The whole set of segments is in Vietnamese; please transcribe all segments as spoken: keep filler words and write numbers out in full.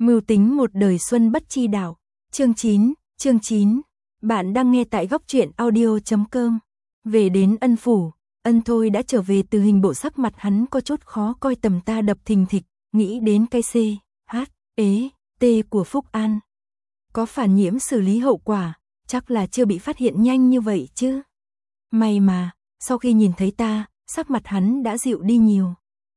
Mưu tính một đời xuân bất chi đạo. Chương chín, chương chín. Bạn đang nghe tại góc truyện audio chấm com. Về đến Ân phủ, Ân Thôi đã trở về từ hình bộ, sắc mặt hắn có chút khó coi, tầm ta đập thình thịch, nghĩ đến cái C, H, ế, T của Phúc An. Có phản nhiễm xử lý hậu quả, chắc là chưa bị phát hiện nhanh như vậy chứ. May mà, sau khi nhìn thấy ta, sắc mặt hắn đã dịu đi nhiều.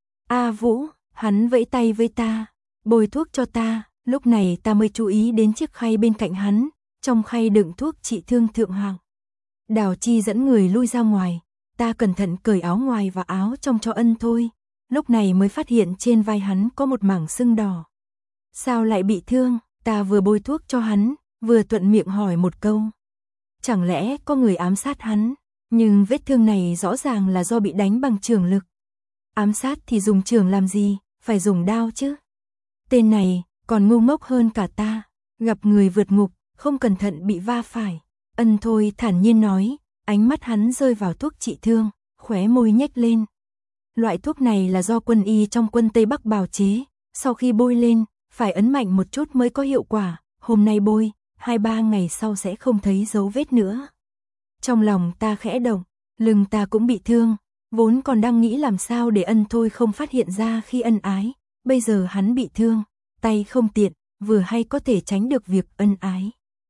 A Vũ, hắn vẫy tay với ta, bôi thuốc cho ta, lúc này ta mới chú ý đến chiếc khay bên cạnh hắn, trong khay đựng thuốc trị thương thượng hạng. Đào Chi dẫn người lui ra ngoài, ta cẩn thận cởi áo ngoài và áo trong cho Ân Thôi, lúc này mới phát hiện trên vai hắn có một mảng sưng đỏ. Sao lại bị thương? Ta vừa bôi thuốc cho hắn, vừa thuận miệng hỏi một câu. Chẳng lẽ có người ám sát hắn? Nhưng vết thương này rõ ràng là do bị đánh bằng trường lực. Ám sát thì dùng trường làm gì, phải dùng đao chứ. Tên này còn ngu ngốc hơn cả ta, gặp người vượt ngục, không cẩn thận bị va phải. Ân Thôi thản nhiên nói, ánh mắt hắn rơi vào thuốc trị thương, khóe môi nhếch lên. Loại thuốc này là do quân y trong quân Tây Bắc bào chế, sau khi bôi lên, phải ấn mạnh một chút mới có hiệu quả, hôm nay bôi, hai ba ngày sau sẽ không thấy dấu vết nữa. Trong lòng ta khẽ động, lưng ta cũng bị thương, vốn còn đang nghĩ làm sao để Ân Thôi không phát hiện ra khi ân ái, bây giờ hắn bị thương, tay không tiện, vừa hay có thể tránh được việc ân ái.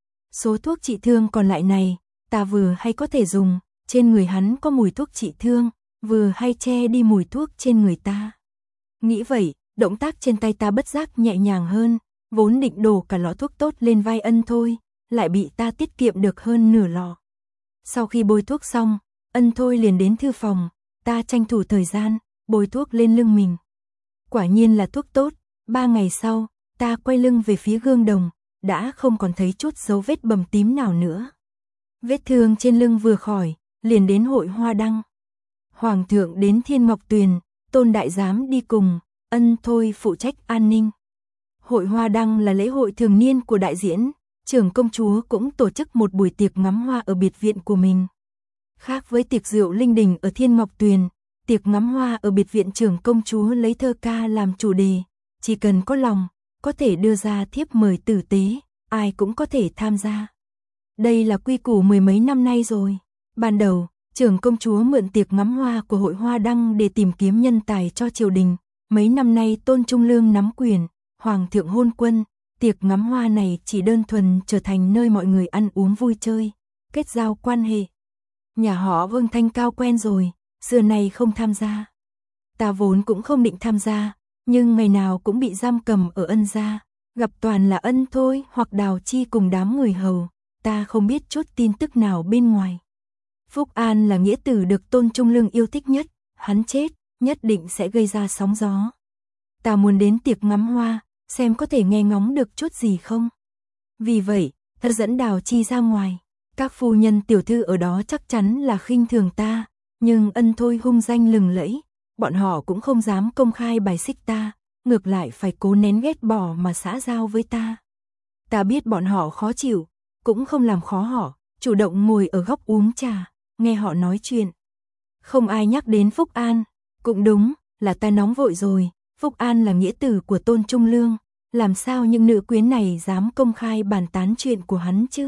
Số thuốc trị thương còn lại này, ta vừa hay có thể dùng, trên người hắn có mùi thuốc trị thương, vừa hay che đi mùi thuốc trên người ta. Nghĩ vậy, động tác trên tay ta bất giác nhẹ nhàng hơn, vốn định đổ cả lọ thuốc tốt lên vai Ân Thôi, lại bị ta tiết kiệm được hơn nửa lọ. Sau khi bôi thuốc xong, Ân Thôi liền đến thư phòng, ta tranh thủ thời gian, bôi thuốc lên lưng mình. Quả nhiên là thuốc tốt, ba ngày sau, ta quay lưng về phía gương đồng, đã không còn thấy chút dấu vết bầm tím nào nữa. Vết thương trên lưng vừa khỏi, liền đến hội Hoa Đăng. Hoàng thượng đến Thiên Ngọc Tuyền, Tôn đại giám đi cùng, Ân Thôi phụ trách an ninh. Hội Hoa Đăng là lễ hội thường niên của đại diễn, trưởng công chúa cũng tổ chức một buổi tiệc ngắm hoa ở biệt viện của mình. Khác với tiệc rượu linh đình ở Thiên Ngọc Tuyền, tiệc ngắm hoa ở biệt viện trưởng công chúa lấy thơ ca làm chủ đề, chỉ cần có lòng, có thể đưa ra thiếp mời tử tế, ai cũng có thể tham gia. Đây là quy củ mười mấy năm nay rồi. Ban đầu, trưởng công chúa mượn tiệc ngắm hoa của hội Hoa Đăng để tìm kiếm nhân tài cho triều đình. Mấy năm nay Tôn Trung Lương nắm quyền, Hoàng thượng hôn quân, tiệc ngắm hoa này chỉ đơn thuần trở thành nơi mọi người ăn uống vui chơi, kết giao quan hệ. Nhà họ Vương thanh cao quen rồi, xưa nay không tham gia. Ta vốn cũng không định tham gia, nhưng ngày nào cũng bị giam cầm ở Ân gia, gặp toàn là Ân Thôi hoặc Đào Chi cùng đám người hầu, ta không biết chút tin tức nào bên ngoài. Phúc An là nghĩa tử được Tôn Trung Lương yêu thích nhất, hắn chết, nhất định sẽ gây ra sóng gió. Ta muốn đến tiệc ngắm hoa, xem có thể nghe ngóng được chút gì không. Vì vậy, ta dẫn Đào Chi ra ngoài, các phu nhân tiểu thư ở đó chắc chắn là khinh thường ta, nhưng Ân Thôi hung danh lừng lẫy, bọn họ cũng không dám công khai bài xích ta, ngược lại phải cố nén ghét bỏ mà xã giao với ta. Ta biết bọn họ khó chịu, cũng không làm khó họ, chủ động ngồi ở góc uống trà, nghe họ nói chuyện. Không ai nhắc đến Phúc An, cũng đúng, là ta nóng vội rồi, Phúc An là nghĩa tử của Tôn Trung Lương, làm sao những nữ quyến này dám công khai bàn tán chuyện của hắn chứ?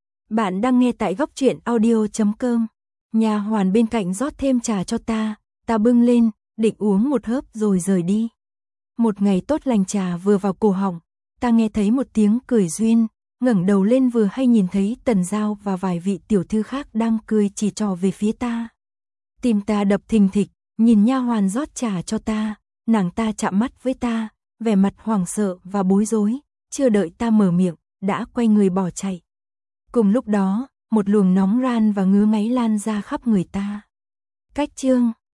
Bạn đang nghe tại góc truyện audio chấm com. Nhà hoàn bên cạnh rót thêm trà cho ta, ta bưng lên, định uống một hớp rồi rời đi. Một ngày tốt lành trà vừa vào cổ họng, ta nghe thấy một tiếng cười duyên, ngẩng đầu lên vừa hay nhìn thấy Tần Giao và vài vị tiểu thư khác đang cười chỉ trò về phía ta. Tim ta đập thình thịch, nhìn nha hoàn rót trà cho ta, nàng ta chạm mắt với ta, vẻ mặt hoảng sợ và bối rối, chưa đợi ta mở miệng, đã quay người bỏ chạy. Cùng lúc đó, một luồng nóng ran và ngứa ngáy lan ra khắp người ta. Cách chương